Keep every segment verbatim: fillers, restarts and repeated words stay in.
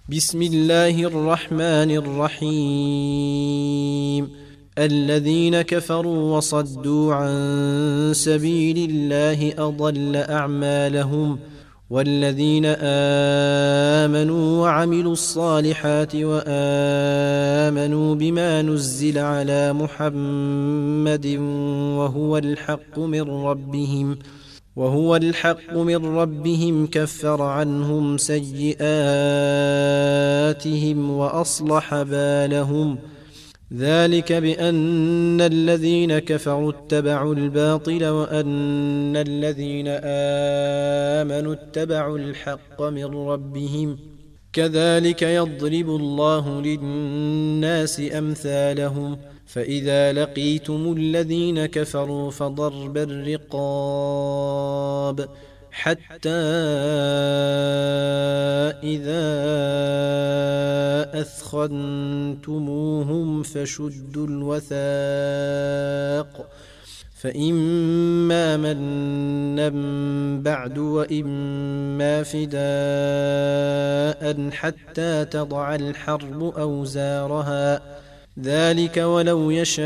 بسم الله الرحمن الرحيم. الذين كفروا وصدوا عن سبيل الله أضل أعمالهم، والذين آمنوا وعملوا الصالحات وآمنوا بما نزل على محمد وهو الحق من ربهم وهو الحق من ربهم كفر عنهم سيئاتهم وأصلح بالهم. ذلك بأن الذين كفروا اتبعوا الباطل وأن الذين آمنوا اتبعوا الحق من ربهم. كذلك يضرب الله للناس أمثالهم. فإذا لقيتم الذين كفروا فضرب الرقاب حتى إذا أثخنتموهم فشدوا الوثاق، فإما منا بعد وإما فداء حتى تضع الحرب أوزارها. ذلك ولو يشاء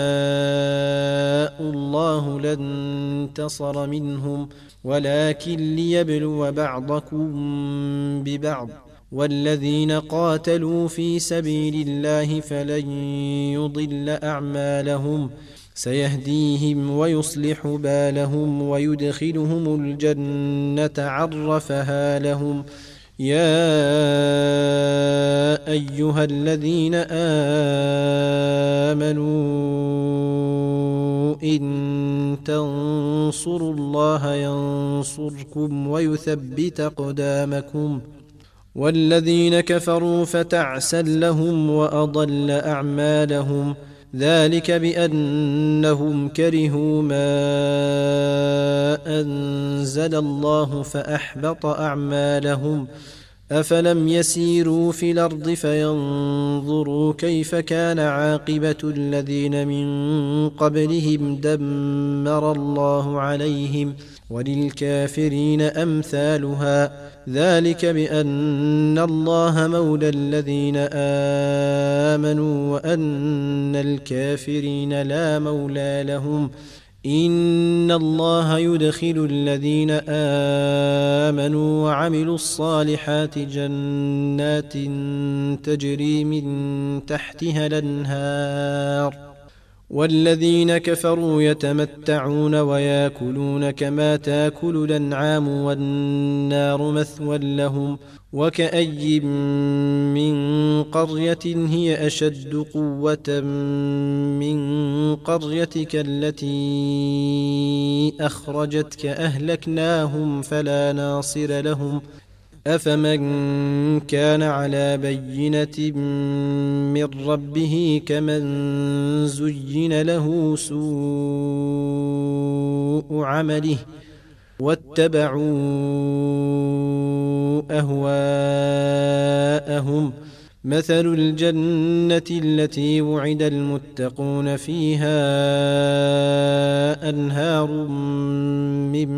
الله لانتصر منهم، ولكن ليبلو بعضكم ببعض. والذين قاتلوا في سبيل الله فلن يضل أعمالهم، سيهديهم ويصلح بالهم ويدخلهم الجنة عرفها لهم. يا أيها الذين آمنوا إن تنصروا الله ينصركم ويثبت أقدامكم. والذين كفروا فتعسا لهم وأضل أعمالهم. ذلك بأنهم كرهوا ما أنزل الله فأحبط أعمالهم. أفلم يسيروا في الأرض فينظروا كيف كان عاقبة الذين من قبلهم دمر الله عليهم، وللكافرين أمثالها. ذلك بأن الله مولى الذين آمنوا وأن الكافرين لا مولى لهم. إن الله يدخل الذين آمنوا وعملوا الصالحات جنات تجري من تحتها الأنهار، والذين كفروا يتمتعون ويأكلون كما تأكل الأنعام والنار مثوى لهم. وكأي من قرية هي أشد قوة من قريتك التي أخرجتك أهلكناهم فلا ناصر لهم. أفمن كان على بينة من ربه كمن زين له سوء عمله واتبعوا أهواءهم. مثل الجنة التي وعد المتقون فيها أنهار من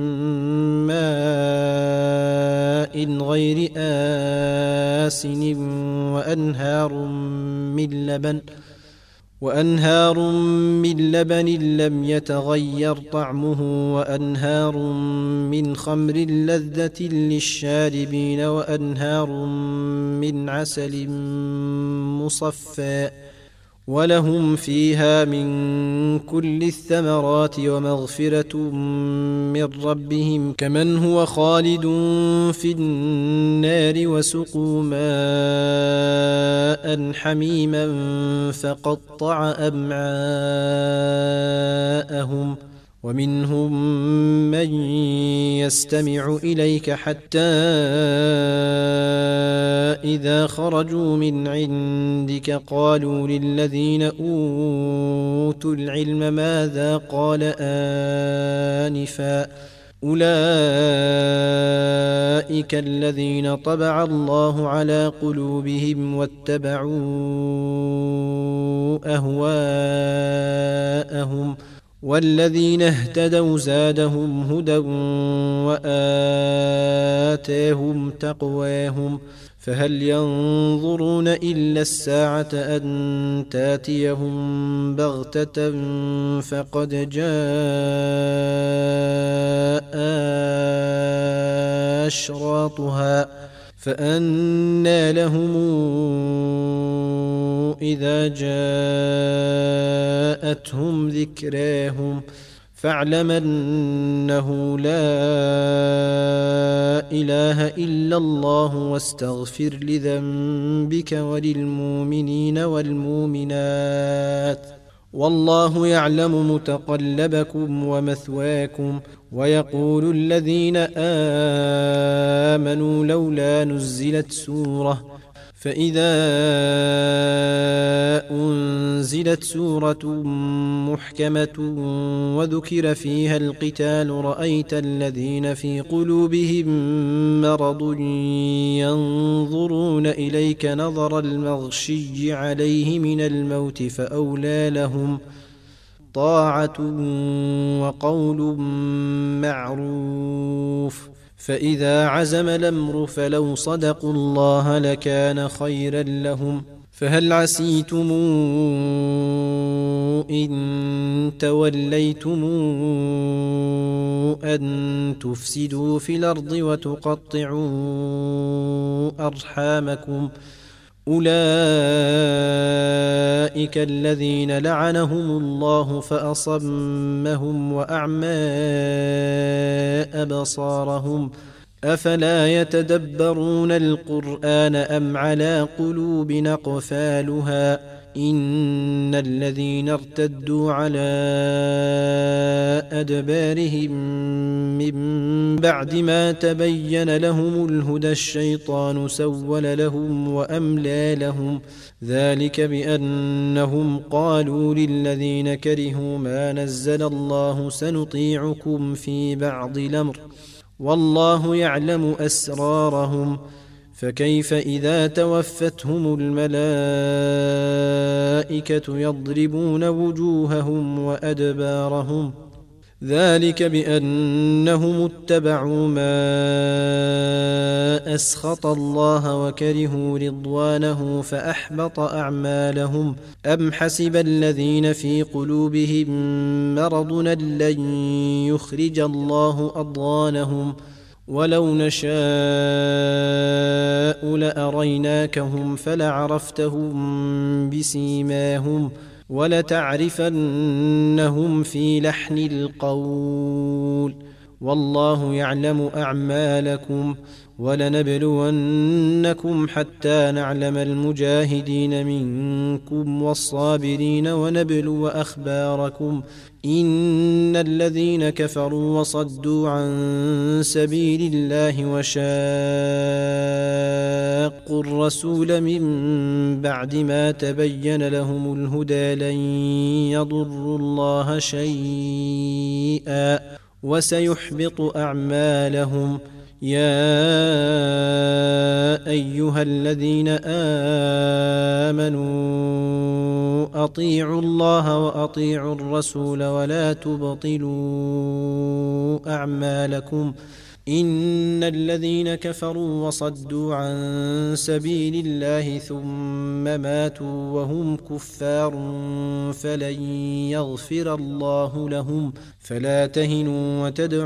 ماء غير آسن وأنهار من لبن وأنهار من لبن لم يتغير طعمه وأنهار من خمر لذة للشاربين وأنهار من عسل مصفى ولهم فيها من كل الثمرات ومغفرة من ربهم كمن هو خالد في النار وسقوا ماء حميما فقطع أمعاءهم. ومنهم من يستمع إليك حتى إذا خرجوا من عندك قالوا للذين أوتوا العلم ماذا قال آنفا أولئك الذين طبع الله على قلوبهم واتبعوا أهواءهم. والذين اهتدوا زادهم هدى وآتاهم تقواهم فهل ينظرون إلا الساعة أن تاتيهم بغتة فقد جاء أشراطها فأنى لهم إذا جاءتهم ذكراهم فاعلم أنه لا إله إلا الله واستغفر لذنبك وللمؤمنين والمؤمنات والله يعلم متقلبكم ومثواكم. ويقول الذين آمنوا لولا نزلت سورة فإذا أنزلت سورة محكمة وذكر فيها القتال رأيت الذين في قلوبهم مرض ينظرون إليك نظر المغشي عليه من الموت فأولى لهم طاعة وقول معروف. فإذا عزم الأمر فلو صدقوا الله لكان خيرا لهم. فهل عسيتم إن توليتم أن تفسدوا في الأرض وتقطعوا أرحامكم أولئك الذين لعنهم الله فأصمهم وأعمى أبصارهم أفلا يتدبرون القرآن أم على قلوب أقفالها إن الذين ارتدوا على أدبارهم من بعد ما تبين لهم الهدى الشيطان سول لهم وأملى لهم ذلك بأنهم قالوا للذين كرهوا ما نزل الله سنطيعكم في بعض الأمر والله يعلم أسرارهم فكيف إذا توفتهم الملائكة يضربون وجوههم وأدبارهم ذلك بأنهم اتبعوا ما أسخط الله وكرهوا رضوانه فأحبط أعمالهم أم حسب الذين في قلوبهم مرض لن يخرج الله أضغانهم ولو نشاء لأريناكهم فلعرفتهم بسيماهم ولتعرفنهم في لحن القول والله يعلم أعمالكم ولنبلونكم حتى نعلم المجاهدين منكم والصابرين ونبلو أخباركم إن الذين كفروا وصدوا عن سبيل الله وشاقوا الرسول من بعد ما تبين لهم الهدى لن يضروا الله شيئا وسيحبط أعمالهم يا أيها الذين آمنوا أطيعوا الله وأطيعوا الرسول ولا تبطلوا أعمالكم إن الذين كفروا وصدوا عن سبيل الله ثم ماتوا وهم كفار فلن يغفر الله لهم فلا تهنوا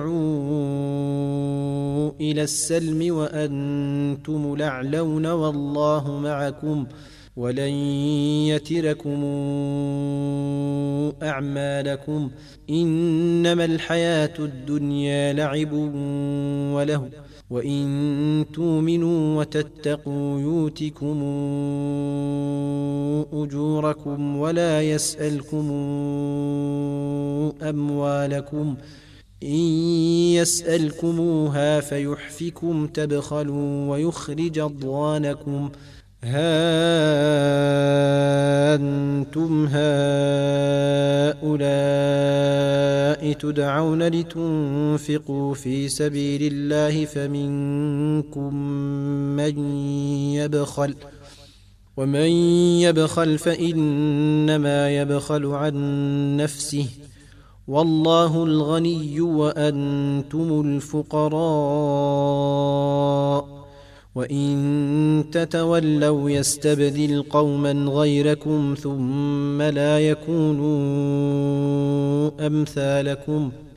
وتدعوا إلى السلم وأنتم الأعلون والله معكم ولن يتركم أعمالكم إنما الحياة الدنيا لعب وله وإن تؤمنوا وتتقوا يؤتكم أجوركم ولا يسألكم أموالكم إن يسألكموها فيحفكم تبخلوا ويخرج أضغانكم ها أنتم هؤلاء تدعون لتنفقوا في سبيل الله فمنكم من يبخل ومن يبخل فإنما يبخل عن نفسه والله الغني وأنتم الفقراء وإن تتولوا يستبدل قوما غيركم ثم لا يكونوا أمثالكم